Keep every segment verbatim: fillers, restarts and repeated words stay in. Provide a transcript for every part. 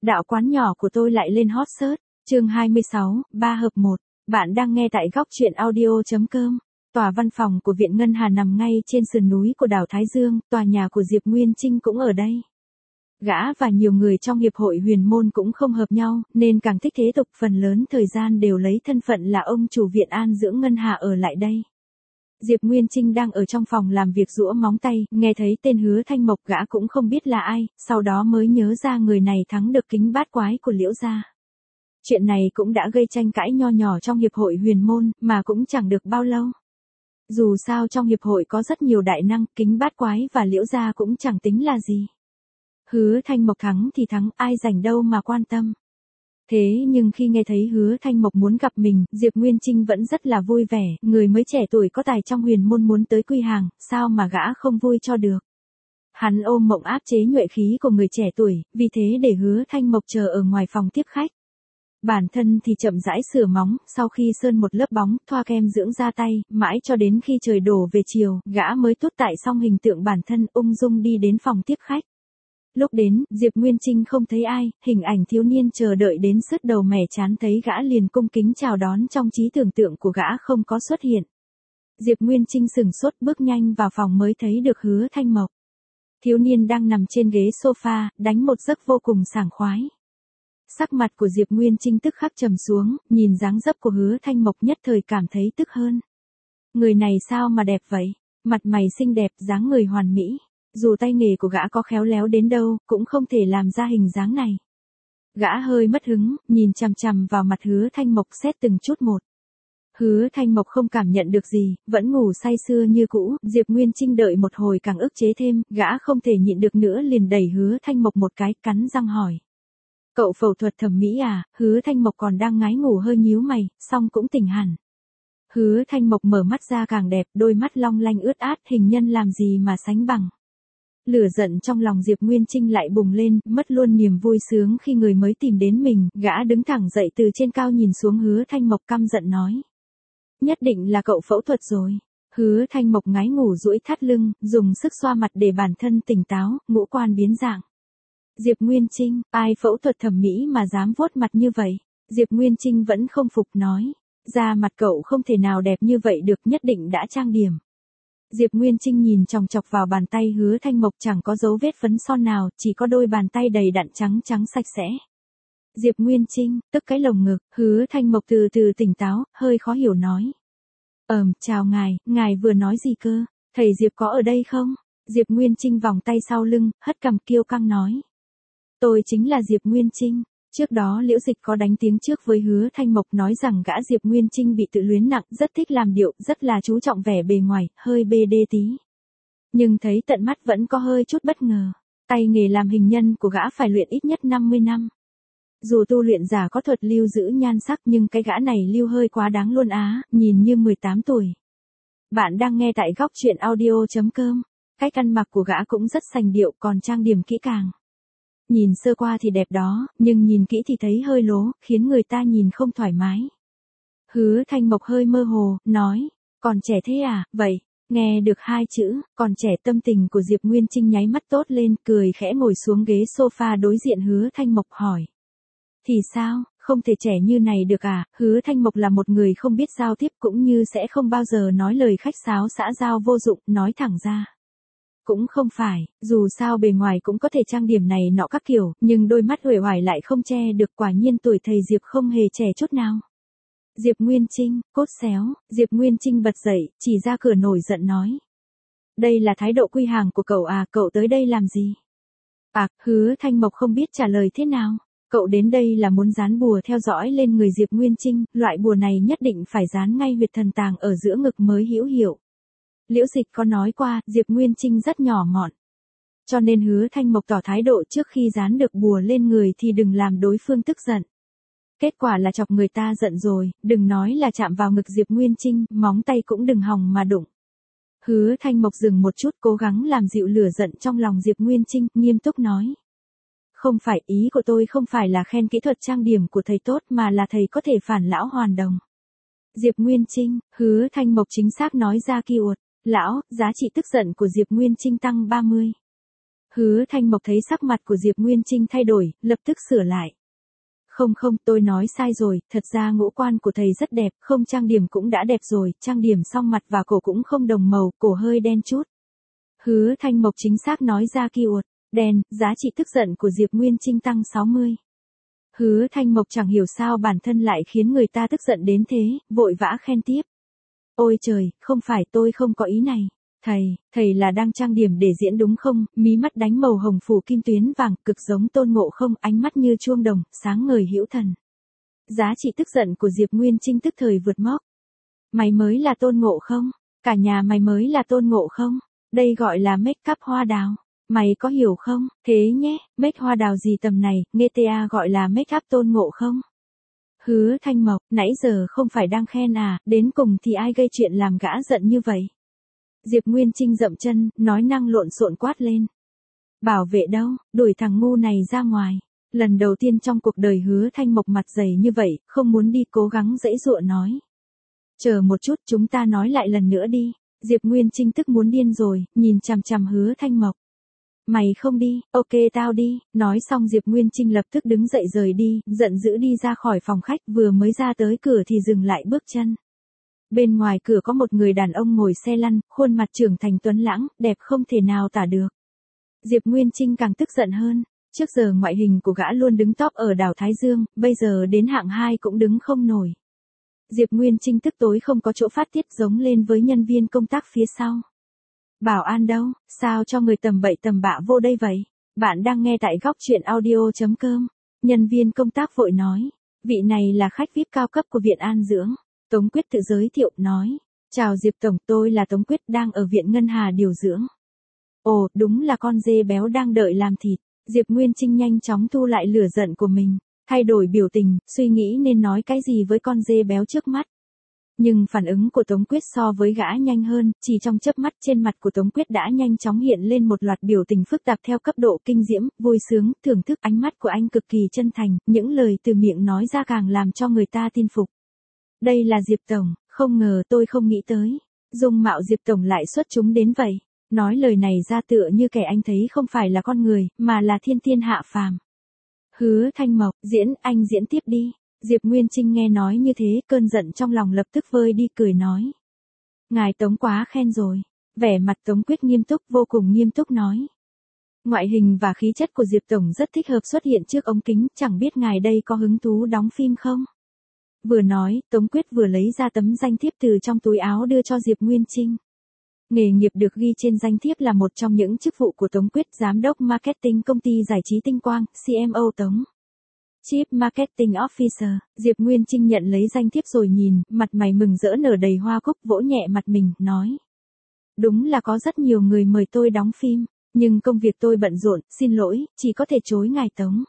Đạo quán nhỏ của tôi lại lên hot search. Chương hai mươi sáu, ba hợp một. Bạn đang nghe tại góc truyện audio chấm com. Tòa văn phòng của Viện Ngân Hà nằm ngay trên sườn núi của đảo Thái Dương, tòa nhà của Diệp Nguyên Trinh cũng ở đây. Gã và nhiều người trong hiệp hội huyền môn cũng không hợp nhau, nên càng thích thế tục, phần lớn thời gian đều lấy thân phận là ông chủ viện an dưỡng Ngân Hà ở lại đây. Diệp Nguyên Trinh đang ở trong phòng làm việc giũa móng tay, nghe thấy tên Hứa Thanh Mộc gã cũng không biết là ai, sau đó mới nhớ ra người này thắng được kính bát quái của Liễu gia. Chuyện này cũng đã gây tranh cãi nho nhỏ trong hiệp hội huyền môn, mà cũng chẳng được bao lâu. Dù sao trong hiệp hội có rất nhiều đại năng, kính bát quái và Liễu gia cũng chẳng tính là gì. Hứa Thanh Mộc thắng thì thắng, ai rảnh đâu mà quan tâm. Thế nhưng khi nghe thấy Hứa Thanh Mộc muốn gặp mình, Diệp Nguyên Trinh vẫn rất là vui vẻ, người mới trẻ tuổi có tài trong huyền môn muốn tới quy hàng, sao mà gã không vui cho được. Hắn ôm mộng áp chế nhuệ khí của người trẻ tuổi, vì thế để Hứa Thanh Mộc chờ ở ngoài phòng tiếp khách. Bản thân thì chậm rãi sửa móng, sau khi sơn một lớp bóng, thoa kem dưỡng da tay, mãi cho đến khi trời đổ về chiều, gã mới tuốt tại xong hình tượng bản thân ung dung đi đến phòng tiếp khách. Lúc đến, Diệp Nguyên Trinh không thấy ai, hình ảnh thiếu niên chờ đợi đến sứt đầu mẻ chán thấy gã liền cung kính chào đón trong trí tưởng tượng của gã không có xuất hiện. Diệp Nguyên Trinh sửng sốt bước nhanh vào phòng mới thấy được Hứa Thanh Mộc. Thiếu niên đang nằm trên ghế sofa, đánh một giấc vô cùng sảng khoái. Sắc mặt của Diệp Nguyên Trinh tức khắc trầm xuống, nhìn dáng dấp của Hứa Thanh Mộc nhất thời cảm thấy tức hơn. Người này sao mà đẹp vậy? Mặt mày xinh đẹp, dáng người hoàn mỹ. Dù tay nghề của gã có khéo léo đến đâu, cũng không thể làm ra hình dáng này. Gã hơi mất hứng, nhìn chằm chằm vào mặt Hứa Thanh Mộc xét từng chút một. Hứa Thanh Mộc không cảm nhận được gì, vẫn ngủ say sưa như cũ, Diệp Nguyên Trinh đợi một hồi càng ức chế thêm, gã không thể nhịn được nữa liền đẩy Hứa Thanh Mộc một cái, cắn răng hỏi. Cậu phẫu thuật thẩm mỹ à? Hứa Thanh Mộc còn đang ngái ngủ hơi nhíu mày, xong cũng tỉnh hẳn. Hứa Thanh Mộc mở mắt ra càng đẹp, đôi mắt long lanh ướt át, hình nhân làm gì mà sánh bằng. Lửa giận trong lòng Diệp Nguyên Trinh lại bùng lên, mất luôn niềm vui sướng khi người mới tìm đến mình, gã đứng thẳng dậy từ trên cao nhìn xuống Hứa Thanh Mộc căm giận nói. Nhất định là cậu phẫu thuật rồi. Hứa Thanh Mộc ngái ngủ duỗi thắt lưng, dùng sức xoa mặt để bản thân tỉnh táo, ngũ quan biến dạng. Diệp Nguyên Trinh, ai phẫu thuật thẩm mỹ mà dám vuốt mặt như vậy? Diệp Nguyên Trinh vẫn không phục nói. Da mặt cậu không thể nào đẹp như vậy được, nhất định đã trang điểm. Diệp Nguyên Trinh nhìn chòng chọc vào bàn tay Hứa Thanh Mộc chẳng có dấu vết phấn son nào, chỉ có đôi bàn tay đầy đặn trắng trắng sạch sẽ. Diệp Nguyên Trinh, tức cái lồng ngực, Hứa Thanh Mộc từ từ tỉnh táo, hơi khó hiểu nói. Ờm, chào ngài, ngài vừa nói gì cơ? Thầy Diệp có ở đây không? Diệp Nguyên Trinh vòng tay sau lưng, hất cằm kiêu căng nói. Tôi chính là Diệp Nguyên Trinh. Trước đó Liễu Dịch có đánh tiếng trước với Hứa Thanh Mộc nói rằng gã Diệp Nguyên Trinh bị tự luyến nặng, rất thích làm điệu, rất là chú trọng vẻ bề ngoài, hơi bê đê tí. Nhưng thấy tận mắt vẫn có hơi chút bất ngờ. Tay nghề làm hình nhân của gã phải luyện ít nhất năm mươi năm. Dù tu luyện giả có thuật lưu giữ nhan sắc nhưng cái gã này lưu hơi quá đáng luôn á, nhìn như mười tám tuổi. Bạn đang nghe tại góc truyện audio chấm com. Cách ăn mặc của gã cũng rất sành điệu, còn trang điểm kỹ càng. Nhìn sơ qua thì đẹp đó, nhưng nhìn kỹ thì thấy hơi lố, khiến người ta nhìn không thoải mái. Hứa Thanh Mộc hơi mơ hồ, nói, còn trẻ thế à, vậy, nghe được hai chữ, còn trẻ tâm tình của Diệp Nguyên Trinh nháy mắt tốt lên, cười khẽ ngồi xuống ghế sofa đối diện Hứa Thanh Mộc hỏi. Thì sao, không thể trẻ như này được à? Hứa Thanh Mộc là một người không biết giao tiếp cũng như sẽ không bao giờ nói lời khách sáo xã giao vô dụng, nói thẳng ra. Cũng không phải, dù sao bề ngoài cũng có thể trang điểm này nọ các kiểu, nhưng đôi mắt uể oải lại không che được, quả nhiên tuổi thầy Diệp không hề trẻ chút nào. Diệp Nguyên Trinh, cốt xéo, Diệp Nguyên Trinh bật dậy, chỉ ra cửa nổi giận nói. Đây là thái độ quy hàng của cậu à, cậu tới đây làm gì? À, Hứa Thanh Mộc không biết trả lời thế nào. Cậu đến đây là muốn dán bùa theo dõi lên người Diệp Nguyên Trinh, loại bùa này nhất định phải dán ngay huyệt thần tàng ở giữa ngực mới hữu hiệu. Liễu Dịch có nói qua, Diệp Nguyên Trinh rất nhỏ mọn. Cho nên Hứa Thanh Mộc tỏ thái độ trước khi dán được bùa lên người thì đừng làm đối phương tức giận. Kết quả là chọc người ta giận rồi, đừng nói là chạm vào ngực Diệp Nguyên Trinh, móng tay cũng đừng hòng mà đụng. Hứa Thanh Mộc dừng một chút cố gắng làm dịu lửa giận trong lòng Diệp Nguyên Trinh, nghiêm túc nói. Không phải, ý của tôi không phải là khen kỹ thuật trang điểm của thầy tốt mà là thầy có thể phản lão hoàn đồng. Diệp Nguyên Trinh, Hứa Thanh Mộc chính xác nói ra keyword. Lão, giá trị tức giận của Diệp Nguyên Trinh tăng ba mươi. Hứa Thanh Mộc thấy sắc mặt của Diệp Nguyên Trinh thay đổi, lập tức sửa lại. Không không, tôi nói sai rồi, thật ra ngũ quan của thầy rất đẹp, không trang điểm cũng đã đẹp rồi, trang điểm xong mặt và cổ cũng không đồng màu, cổ hơi đen chút. Hứa Thanh Mộc chính xác nói ra keyword, đen, giá trị tức giận của Diệp Nguyên Trinh tăng sáu mươi. Hứa Thanh Mộc chẳng hiểu sao bản thân lại khiến người ta tức giận đến thế, vội vã khen tiếp. Ôi trời, không phải, tôi không có ý này. Thầy, thầy là đang trang điểm để diễn đúng không? Mí mắt đánh màu hồng phủ kim tuyến vàng, cực giống Tôn Ngộ Không, ánh mắt như chuông đồng, sáng ngời hữu thần. Giá trị tức giận của Diệp Nguyên Trinh tức thời vượt mốc. Mày mới là Tôn Ngộ Không? Cả nhà mày mới là Tôn Ngộ Không? Đây gọi là make up hoa đào. Mày có hiểu không? Thế nhé, make hoa đào gì tầm này, nghe ta gọi là make up Tôn Ngộ Không? Hứa Thanh Mộc, nãy giờ không phải đang khen à, đến cùng thì ai gây chuyện làm gã giận như vậy? Diệp Nguyên Trinh dậm chân, nói năng lộn xộn quát lên. Bảo vệ đâu, đuổi thằng ngu này ra ngoài. Lần đầu tiên trong cuộc đời Hứa Thanh Mộc mặt dày như vậy, không muốn đi cố gắng giãy giụa nói. Chờ một chút, chúng ta nói lại lần nữa đi. Diệp Nguyên Trinh tức muốn điên rồi, nhìn chằm chằm Hứa Thanh Mộc. Mày không đi, ok tao đi, nói xong Diệp Nguyên Trinh lập tức đứng dậy rời đi, giận dữ đi ra khỏi phòng khách, vừa mới ra tới cửa thì dừng lại bước chân. Bên ngoài cửa có một người đàn ông ngồi xe lăn, khuôn mặt trưởng thành tuấn lãng, đẹp không thể nào tả được. Diệp Nguyên Trinh càng tức giận hơn, trước giờ ngoại hình của gã luôn đứng top ở đảo Thái Dương, bây giờ đến hạng hai cũng đứng không nổi. Diệp Nguyên Trinh tức tối không có chỗ phát tiết giống lên với nhân viên công tác phía sau. Bảo an đâu, sao cho người tầm bậy tầm bạ vô đây vậy? Bạn đang nghe tại góc truyện audio chấm com. Nhân viên công tác vội nói, vị này là khách vi ai pi cao cấp của Viện An Dưỡng. Tống Quyết tự giới thiệu, nói, chào Diệp Tổng, tôi là Tống Quyết đang ở Viện Ngân Hà điều dưỡng. Ồ, đúng là con dê béo đang đợi làm thịt. Diệp Nguyên Trinh nhanh chóng thu lại lửa giận của mình, thay đổi biểu tình, suy nghĩ nên nói cái gì với con dê béo trước mắt. Nhưng phản ứng của Tống Quyết so với gã nhanh hơn, chỉ trong chớp mắt trên mặt của Tống Quyết đã nhanh chóng hiện lên một loạt biểu tình phức tạp theo cấp độ kinh diễm, vui sướng, thưởng thức. Ánh mắt của anh cực kỳ chân thành, những lời từ miệng nói ra càng làm cho người ta tin phục. Đây là Diệp Tổng, không ngờ tôi không nghĩ tới. Dung mạo Diệp Tổng lại xuất chúng đến vậy. Nói lời này ra tựa như kẻ anh thấy không phải là con người, mà là thiên thiên hạ phàm. Hứa Thanh Mộc, diễn, anh diễn tiếp đi. Diệp Nguyên Trinh nghe nói như thế, cơn giận trong lòng lập tức vơi đi, cười nói. Ngài Tống quá khen rồi. Vẻ mặt Tống Quyết nghiêm túc, vô cùng nghiêm túc nói. Ngoại hình và khí chất của Diệp Tổng rất thích hợp xuất hiện trước ống kính, chẳng biết ngài đây có hứng thú đóng phim không? Vừa nói, Tống Quyết vừa lấy ra tấm danh thiếp từ trong túi áo đưa cho Diệp Nguyên Trinh. Nghề nghiệp được ghi trên danh thiếp là một trong những chức vụ của Tống Quyết, Giám đốc Marketing công ty giải trí Tinh Quang, xê em ô Tống. Chief Marketing Officer. Diệp Nguyên Trinh nhận lấy danh thiếp rồi nhìn, mặt mày mừng rỡ nở đầy hoa cúc, vỗ nhẹ mặt mình, nói. Đúng là có rất nhiều người mời tôi đóng phim, nhưng công việc tôi bận rộn, xin lỗi, chỉ có thể chối ngài Tống.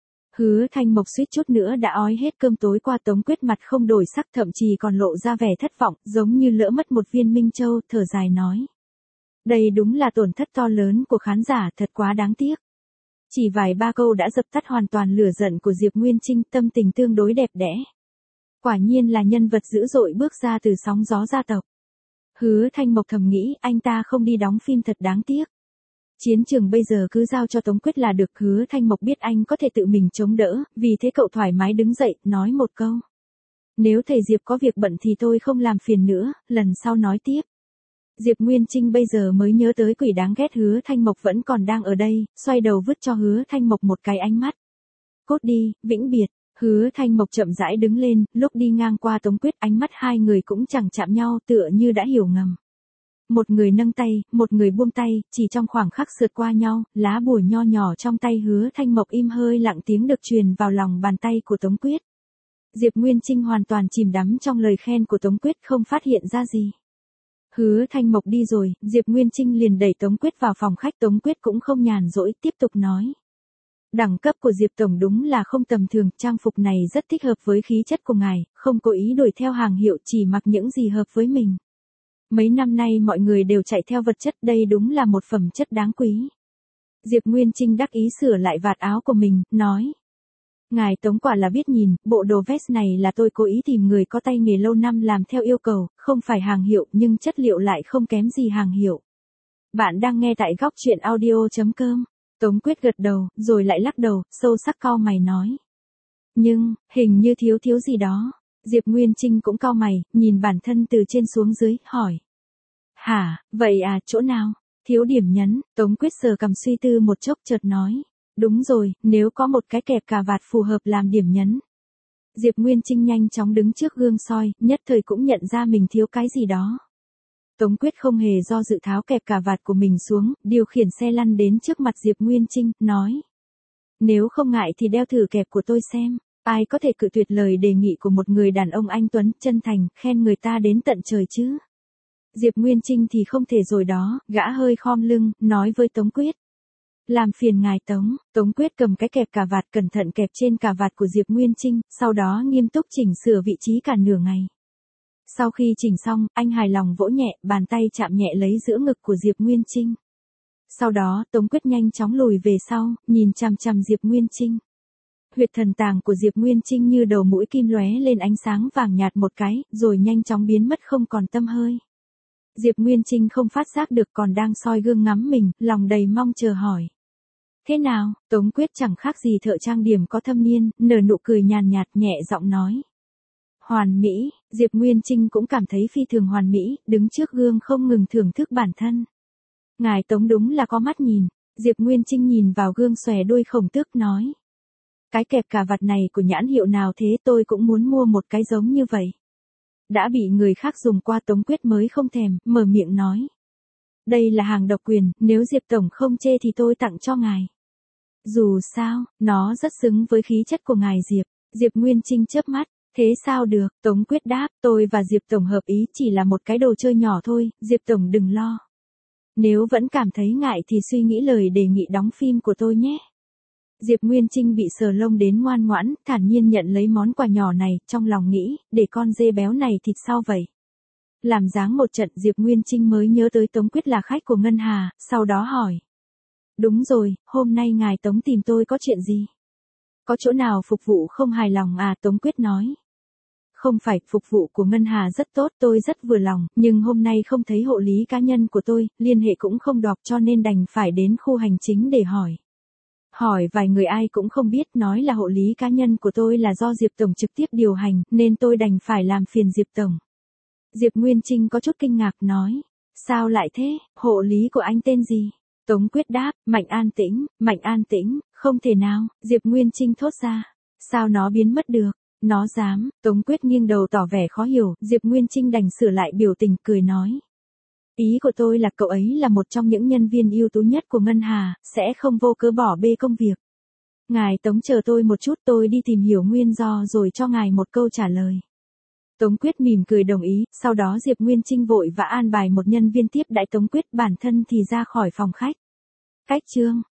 Hứa Thanh Mộc suýt chút nữa đã ói hết cơm tối qua. Tống Quyết mặt không đổi sắc, thậm chí còn lộ ra vẻ thất vọng, giống như lỡ mất một viên minh châu, thở dài nói. Đây đúng là tổn thất to lớn của khán giả, thật quá đáng tiếc. Chỉ vài ba câu đã dập tắt hoàn toàn lửa giận của Diệp Nguyên Trinh, tâm tình tương đối đẹp đẽ. Quả nhiên là nhân vật dữ dội bước ra từ sóng gió gia tộc. Hứa Thanh Mộc thầm nghĩ, anh ta không đi đóng phim thật đáng tiếc. Chiến trường bây giờ cứ giao cho Tống Quyết là được. Hứa Thanh Mộc biết anh có thể tự mình chống đỡ, vì thế cậu thoải mái đứng dậy, nói một câu. Nếu thầy Diệp có việc bận thì tôi không làm phiền nữa, lần sau nói tiếp. Diệp Nguyên Trinh bây giờ mới nhớ tới quỷ đáng ghét Hứa Thanh Mộc vẫn còn đang ở đây, xoay đầu vứt cho Hứa Thanh Mộc một cái ánh mắt. Cút đi, vĩnh biệt. Hứa Thanh Mộc chậm rãi đứng lên, lúc đi ngang qua Tống Quyết, ánh mắt hai người cũng chẳng chạm nhau, tựa như đã hiểu ngầm. Một người nâng tay, một người buông tay, chỉ trong khoảng khắc sượt qua nhau, lá bùa nho nhỏ trong tay Hứa Thanh Mộc im hơi lặng tiếng được truyền vào lòng bàn tay của Tống Quyết. Diệp Nguyên Trinh hoàn toàn chìm đắm trong lời khen của Tống Quyết, không phát hiện ra gì. Hứa Thanh Mộc đi rồi, Diệp Nguyên Trinh liền đẩy Tống Quyết vào phòng khách. Tống Quyết cũng không nhàn rỗi, tiếp tục nói. Đẳng cấp của Diệp Tổng đúng là không tầm thường, trang phục này rất thích hợp với khí chất của ngài, không cố ý đuổi theo hàng hiệu, chỉ mặc những gì hợp với mình. Mấy năm nay mọi người đều chạy theo vật chất, đây đúng là một phẩm chất đáng quý. Diệp Nguyên Trinh đắc ý sửa lại vạt áo của mình, nói. Ngài Tống quả là biết nhìn, bộ đồ vest này là tôi cố ý tìm người có tay nghề lâu năm làm theo yêu cầu, không phải hàng hiệu nhưng chất liệu lại không kém gì hàng hiệu. Bạn đang nghe tại góc truyện audio chấm com. Tống Quyết gật đầu, rồi lại lắc đầu, sâu sắc cau mày nói. Nhưng, hình như thiếu thiếu gì đó. Diệp Nguyên Trinh cũng cau mày, nhìn bản thân từ trên xuống dưới, hỏi. Hả, vậy à, chỗ nào? Thiếu điểm nhấn, Tống Quyết sờ cằm suy tư một chốc chợt nói. Đúng rồi, nếu có một cái kẹp cà vạt phù hợp làm điểm nhấn. Diệp Nguyên Trinh nhanh chóng đứng trước gương soi, nhất thời cũng nhận ra mình thiếu cái gì đó. Tống Quyết không hề do dự tháo kẹp cà vạt của mình xuống, điều khiển xe lăn đến trước mặt Diệp Nguyên Trinh, nói. Nếu không ngại thì đeo thử kẹp của tôi xem. Ai có thể cự tuyệt lời đề nghị của một người đàn ông anh tuấn, chân thành, khen người ta đến tận trời chứ. Diệp Nguyên Trinh thì không thể rồi đó, gã hơi khom lưng, nói với Tống Quyết. Làm phiền ngài Tống, Tống Quyết cầm cái kẹp cà vạt cẩn thận kẹp trên cà vạt của Diệp Nguyên Trinh, sau đó nghiêm túc chỉnh sửa vị trí cả nửa ngày. Sau khi chỉnh xong, anh hài lòng vỗ nhẹ, bàn tay chạm nhẹ lấy giữa ngực của Diệp Nguyên Trinh. Sau đó, Tống Quyết nhanh chóng lùi về sau, nhìn chằm chằm Diệp Nguyên Trinh. Huyệt thần tàng của Diệp Nguyên Trinh như đầu mũi kim lóe lên ánh sáng vàng nhạt một cái, rồi nhanh chóng biến mất không còn tăm hơi. Diệp Nguyên Trinh không phát giác được còn đang soi gương ngắm mình, lòng đầy mong chờ hỏi. Thế nào? Tống Quyết chẳng khác gì thợ trang điểm có thâm niên, nở nụ cười nhàn nhạt nhẹ giọng nói. Hoàn mỹ, Diệp Nguyên Trinh cũng cảm thấy phi thường hoàn mỹ, đứng trước gương không ngừng thưởng thức bản thân. Ngài Tống đúng là có mắt nhìn, Diệp Nguyên Trinh nhìn vào gương xòe đuôi khổng tước nói. Cái kẹp cà vạt này của nhãn hiệu nào thế, tôi cũng muốn mua một cái giống như vậy. Đã bị người khác dùng qua, Tống Quyết mới không thèm, mở miệng nói. Đây là hàng độc quyền, nếu Diệp Tổng không chê thì tôi tặng cho ngài. Dù sao, nó rất xứng với khí chất của ngài Diệp. Diệp Nguyên Trinh chớp mắt, thế sao được, Tống Quyết đáp, tôi và Diệp Tổng hợp ý chỉ là một cái đồ chơi nhỏ thôi, Diệp Tổng đừng lo. Nếu vẫn cảm thấy ngại thì suy nghĩ lời đề nghị đóng phim của tôi nhé. Diệp Nguyên Trinh bị sờ lông đến ngoan ngoãn, thản nhiên nhận lấy món quà nhỏ này, trong lòng nghĩ, để con dê béo này thịt sao vậy? Làm dáng một trận, Diệp Nguyên Trinh mới nhớ tới Tống Quyết là khách của Ngân Hà, sau đó hỏi. Đúng rồi, hôm nay ngài Tống tìm tôi có chuyện gì? Có chỗ nào phục vụ không hài lòng à? Tống Quyết nói. Không phải, phục vụ của Ngân Hà rất tốt, tôi rất vừa lòng, nhưng hôm nay không thấy hộ lý cá nhân của tôi, liên hệ cũng không đọc cho nên đành phải đến khu hành chính để hỏi. Hỏi vài người ai cũng không biết, nói là hộ lý cá nhân của tôi là do Diệp Tổng trực tiếp điều hành, nên tôi đành phải làm phiền Diệp Tổng. Diệp Nguyên Trinh có chút kinh ngạc nói. Sao lại thế, hộ lý của anh tên gì? Tống Quyết đáp, Mạnh An Tĩnh, Mạnh An Tĩnh, không thể nào, Diệp Nguyên Trinh thốt ra. Sao nó biến mất được? Nó dám, Tống Quyết nghiêng đầu tỏ vẻ khó hiểu, Diệp Nguyên Trinh đành sửa lại biểu tình, cười nói. Ý của tôi là cậu ấy là một trong những nhân viên ưu tú nhất của Ngân Hà, sẽ không vô cớ bỏ bê công việc. Ngài Tống chờ tôi một chút, tôi đi tìm hiểu nguyên do rồi cho ngài một câu trả lời. Tống Quyết mỉm cười đồng ý, sau đó Diệp Nguyên Trinh vội vã an bài một nhân viên tiếp đãi Tống Quyết, bản thân thì ra khỏi phòng khách. Cách chương